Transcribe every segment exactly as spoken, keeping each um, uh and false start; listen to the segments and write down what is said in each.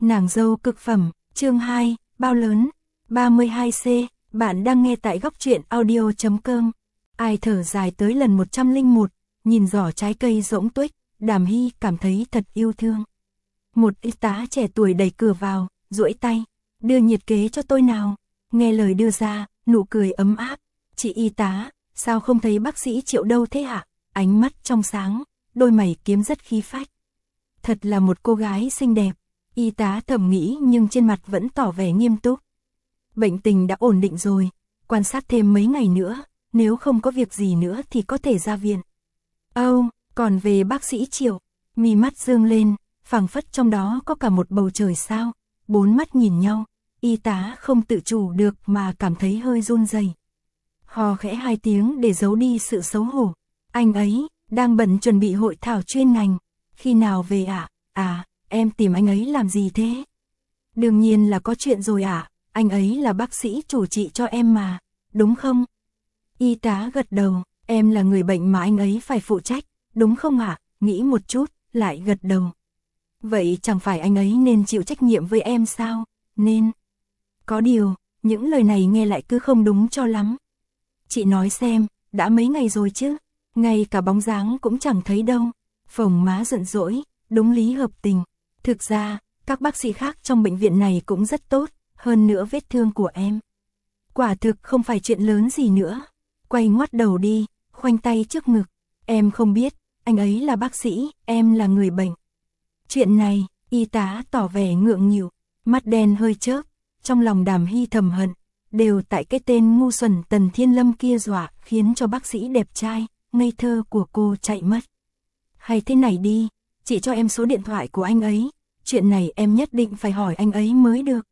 Nàng dâu cực phẩm, chương hai, bao lớn, ba mươi hai C, bạn đang nghe tại góc truyện audio.com. Ai thở dài tới lần một trăm lẻ một, nhìn giỏ trái cây rỗng tuếch, Đàm Hy cảm thấy thật yêu thương. Một y tá trẻ tuổi đẩy cửa vào, duỗi tay, đưa nhiệt kế cho tôi nào. Nghe lời đưa ra, nụ cười ấm áp. Chị y tá, sao không thấy bác sĩ Triệu đâu thế hả? Ánh mắt trong sáng, đôi mày kiếm rất khí phách. Thật là một cô gái xinh đẹp. Y tá thầm nghĩ nhưng trên mặt vẫn tỏ vẻ nghiêm túc. Bệnh tình đã ổn định rồi, quan sát thêm mấy ngày nữa, nếu không có việc gì nữa thì có thể ra viện. Âu, oh, còn về bác sĩ Triệu, mi mắt dương lên, phảng phất trong đó có cả một bầu trời sao. Bốn mắt nhìn nhau, y tá không tự chủ được mà cảm thấy hơi run rẩy. Hò khẽ hai tiếng để giấu đi sự xấu hổ. Anh ấy đang bận chuẩn bị hội thảo chuyên ngành. Khi nào về ạ? À? à, em tìm anh ấy làm gì thế? Đương nhiên là có chuyện rồi ạ, à? Anh ấy là bác sĩ chủ trị cho em mà, đúng không? Y tá gật đầu, em là người bệnh mà anh ấy phải phụ trách, đúng không ạ? À? Nghĩ một chút, lại gật đầu. Vậy chẳng phải anh ấy nên chịu trách nhiệm với em sao? Nên. Có điều, những lời này nghe lại cứ không đúng cho lắm. Chị nói xem, đã mấy ngày rồi chứ? Ngay cả bóng dáng cũng chẳng thấy đâu. Phồng má giận dỗi, đúng lý hợp tình. Thực ra, các bác sĩ khác trong bệnh viện này cũng rất tốt, hơn nữa vết thương của em. Quả thực không phải chuyện lớn gì nữa. Quay ngoắt đầu đi, khoanh tay trước ngực. Em không biết, anh ấy là bác sĩ, em là người bệnh. Chuyện này, y tá tỏ vẻ ngượng nghịu, mắt đen hơi chớp, trong lòng Đàm Hy thầm hận, đều tại cái tên ngu xuẩn Tần Thiên Lâm kia dọa khiến cho bác sĩ đẹp trai, ngây thơ của cô chạy mất. Hay thế này đi, chị cho em số điện thoại của anh ấy, chuyện này em nhất định phải hỏi anh ấy mới được.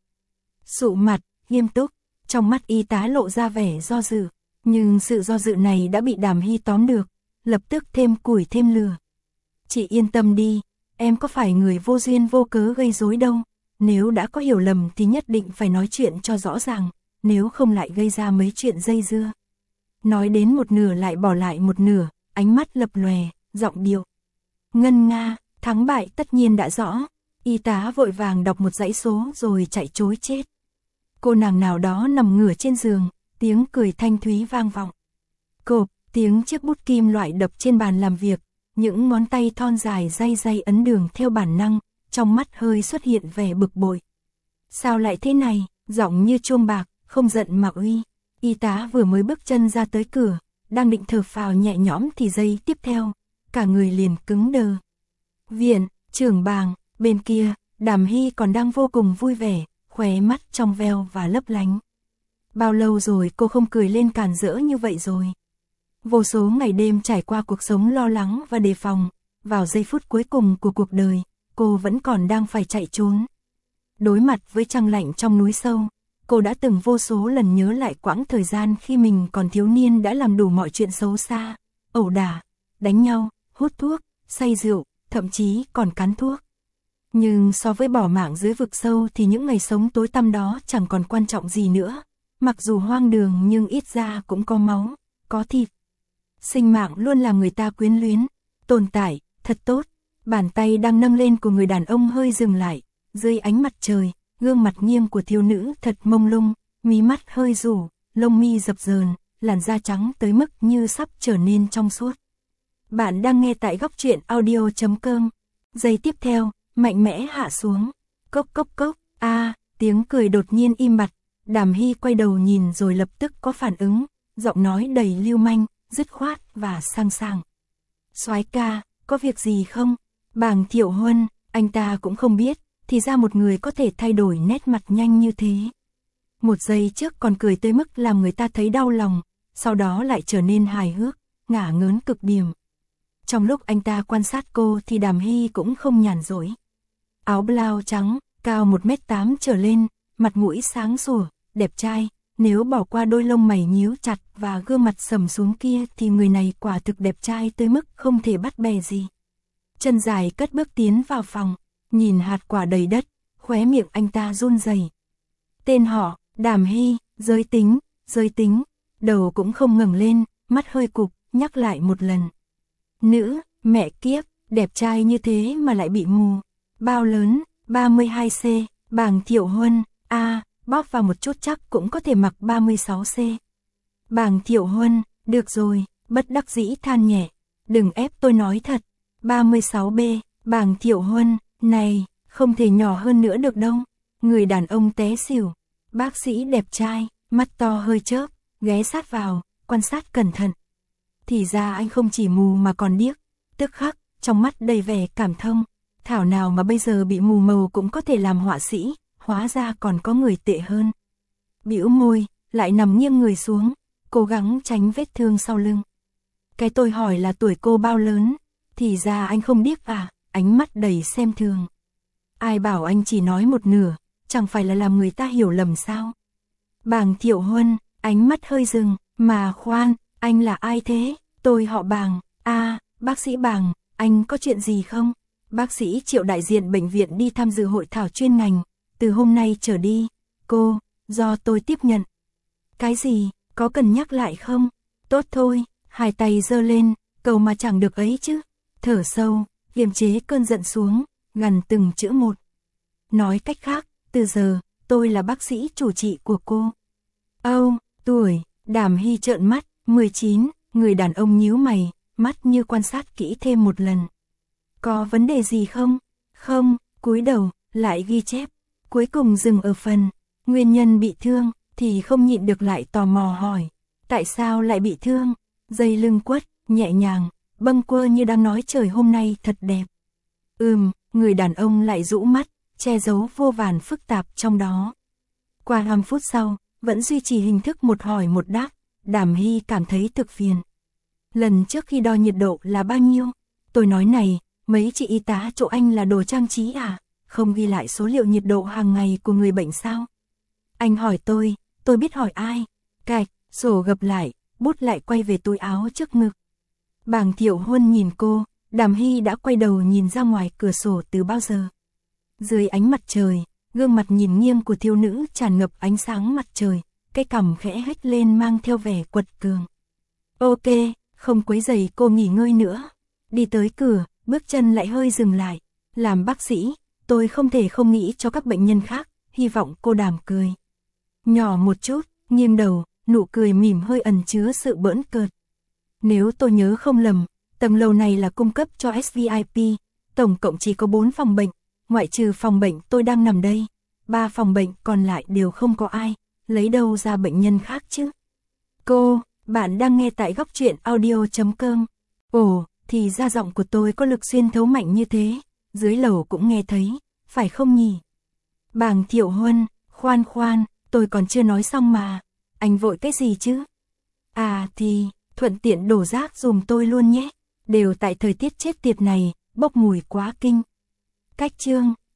Sụ mặt, nghiêm túc, trong mắt y tá lộ ra vẻ do dự, nhưng sự do dự này đã bị Đàm Hy tóm được, lập tức thêm củi thêm lửa. Chị yên tâm đi, em có phải người vô duyên vô cớ gây rối đâu, nếu đã có hiểu lầm thì nhất định phải nói chuyện cho rõ ràng, nếu không lại gây ra mấy chuyện dây dưa. Nói đến một nửa lại bỏ lại một nửa, ánh mắt lập lòe, giọng điệu ngân nga, thắng bại tất nhiên đã rõ. Y tá vội vàng đọc một dãy số rồi chạy trối chết. Cô nàng nào đó nằm ngửa trên giường, tiếng cười thanh thúy vang vọng. Cộp, tiếng chiếc bút kim loại đập trên bàn làm việc, những ngón tay thon dài day day ấn đường theo bản năng, trong mắt hơi xuất hiện vẻ bực bội. Sao lại thế này, giọng như chuông bạc, không giận mà uy. Y tá vừa mới bước chân ra tới cửa, đang định thở phào nhẹ nhõm thì giây tiếp theo, cả người liền cứng đờ. Viện, trưởng bàng, bên kia, Đàm Hy còn đang vô cùng vui vẻ, khóe mắt trong veo và lấp lánh. Bao lâu rồi cô không cười lên càn rỡ như vậy rồi. Vô số ngày đêm trải qua cuộc sống lo lắng và đề phòng, vào giây phút cuối cùng của cuộc đời, cô vẫn còn đang phải chạy trốn. Đối mặt với trăng lạnh trong núi sâu, cô đã từng vô số lần nhớ lại quãng thời gian khi mình còn thiếu niên đã làm đủ mọi chuyện xấu xa, ẩu đả, đánh nhau, hút thuốc, say rượu, thậm chí còn cắn thuốc. Nhưng so với bỏ mạng dưới vực sâu thì những ngày sống tối tăm đó chẳng còn quan trọng gì nữa. Mặc dù hoang đường nhưng ít ra cũng có máu, có thịt. Sinh mạng luôn làm người ta quyến luyến, tồn tại, thật tốt. Bàn tay đang nâng lên của người đàn ông hơi dừng lại, dưới ánh mặt trời, gương mặt nghiêng của thiếu nữ thật mông lung, mí mắt hơi rủ, lông mi dập dờn, làn da trắng tới mức như sắp trở nên trong suốt. Bạn đang nghe tại góc truyện audio.com. Giây tiếp theo, mạnh mẽ hạ xuống. Cốc cốc cốc, a à, tiếng cười đột nhiên im bặt. Đàm Hy quay đầu nhìn rồi lập tức có phản ứng, giọng nói đầy lưu manh, dứt khoát và sang sảng. Soái ca, có việc gì không? Bàng Thiệu Huân, anh ta cũng không biết, thì ra một người có thể thay đổi nét mặt nhanh như thế. Một giây trước còn cười tới mức làm người ta thấy đau lòng, sau đó lại trở nên hài hước, ngả ngớn cực điểm. Trong lúc anh ta quan sát cô thì Đàm Hy cũng không nhàn rỗi. Áo blau trắng, cao một mét tám trở lên, mặt mũi sáng sủa, đẹp trai, nếu bỏ qua đôi lông mày nhíu chặt và gương mặt sầm xuống kia thì người này quả thực đẹp trai tới mức không thể bắt bè gì. Chân dài cất bước tiến vào phòng, nhìn hạt quả đầy đất, khóe miệng anh ta run rẩy. Tên họ, Đàm Hy, giới tính, giới tính, đầu cũng không ngẩng lên, mắt hơi cụp, nhắc lại một lần. Nữ, mẹ kiếp, đẹp trai như thế mà lại bị mù. Bao lớn, ba mươi hai C, Bàng Thiệu Huân, a, bóp vào một chút chắc cũng có thể mặc ba mươi sáu C. Bàng Thiệu Huân, được rồi, bất đắc dĩ than nhẹ, đừng ép tôi nói thật. ba mươi sáu B, Bàng Thiệu Huân, này, không thể nhỏ hơn nữa được đâu. Người đàn ông té xỉu, bác sĩ đẹp trai, mắt to hơi chớp, ghé sát vào, quan sát cẩn thận. Thì ra anh không chỉ mù mà còn điếc, tức khắc, trong mắt đầy vẻ cảm thông. Thảo nào mà bây giờ bị mù màu cũng có thể làm họa sĩ, hóa ra còn có người tệ hơn. Bĩu môi, lại nằm nghiêng người xuống, cố gắng tránh vết thương sau lưng. Cái tôi hỏi là tuổi cô bao lớn, thì ra anh không điếc à, ánh mắt đầy xem thường. Ai bảo anh chỉ nói một nửa, chẳng phải là làm người ta hiểu lầm sao? Bàng Thiệu Huân, ánh mắt hơi dừng, mà khoan, anh là ai thế? Tôi họ Bàng, a, à, bác sĩ Bàng, anh có chuyện gì không? Bác sĩ Triệu đại diện bệnh viện đi tham dự hội thảo chuyên ngành, từ hôm nay trở đi, cô, do tôi tiếp nhận. Cái gì, có cần nhắc lại không? Tốt thôi, hai tay giơ lên, cầu mà chẳng được ấy chứ. Thở sâu, kiềm chế cơn giận xuống, gằn từng chữ một. Nói cách khác, từ giờ, tôi là bác sĩ chủ trị của cô. Âu, tuổi, Đàm Hy trợn mắt, mười chín, người đàn ông nhíu mày, mắt như quan sát kỹ thêm một lần. Có vấn đề gì không? Không, cúi đầu, lại ghi chép. Cuối cùng dừng ở phần, nguyên nhân bị thương, thì không nhịn được lại tò mò hỏi. Tại sao lại bị thương? Dây lưng quất, nhẹ nhàng, bâng quơ như đang nói trời hôm nay thật đẹp. Ừm, người đàn ông lại rũ mắt, che giấu vô vàn phức tạp trong đó. Qua năm phút sau, vẫn duy trì hình thức một hỏi một đáp, Đàm Hy cảm thấy thực phiền. Lần trước khi đo nhiệt độ là bao nhiêu? Tôi nói này, mấy chị y tá chỗ anh là đồ trang trí à? Không ghi lại số liệu nhiệt độ hàng ngày của người bệnh sao? Anh hỏi tôi, tôi biết hỏi ai? Cạch, sổ gập lại, bút lại quay về túi áo trước ngực. Bàng Thiệu Huân nhìn cô, Đàm Hy đã quay đầu nhìn ra ngoài cửa sổ từ bao giờ. Dưới ánh mặt trời, gương mặt nhìn nghiêng của thiếu nữ tràn ngập ánh sáng mặt trời, cái cằm khẽ hếch lên mang theo vẻ quật cường. Ok, không quấy rầy cô nghỉ ngơi nữa. Đi tới cửa, bước chân lại hơi dừng lại. Làm bác sĩ, tôi không thể không nghĩ cho các bệnh nhân khác, hy vọng cô Đàm cười. Nhỏ một chút, nghiêng đầu, nụ cười mỉm hơi ẩn chứa sự bỡn cợt. Nếu tôi nhớ không lầm, tầng lầu này là cung cấp cho ét vê i pê, tổng cộng chỉ có bốn phòng bệnh, ngoại trừ phòng bệnh tôi đang nằm đây. Ba phòng bệnh còn lại đều không có ai, lấy đâu ra bệnh nhân khác chứ? Cô, bạn đang nghe tại góc truyện audio chấm com. Ồ, thì ra giọng của tôi có lực xuyên thấu mạnh như thế, dưới lầu cũng nghe thấy, phải không nhỉ? Bàng Thiệu Huân, khoan khoan, tôi còn chưa nói xong mà, anh vội cái gì chứ? À thì, thuận tiện đổ rác dùm tôi luôn nhé, đều tại thời tiết chết tiệt này, bốc mùi quá kinh. Cách chương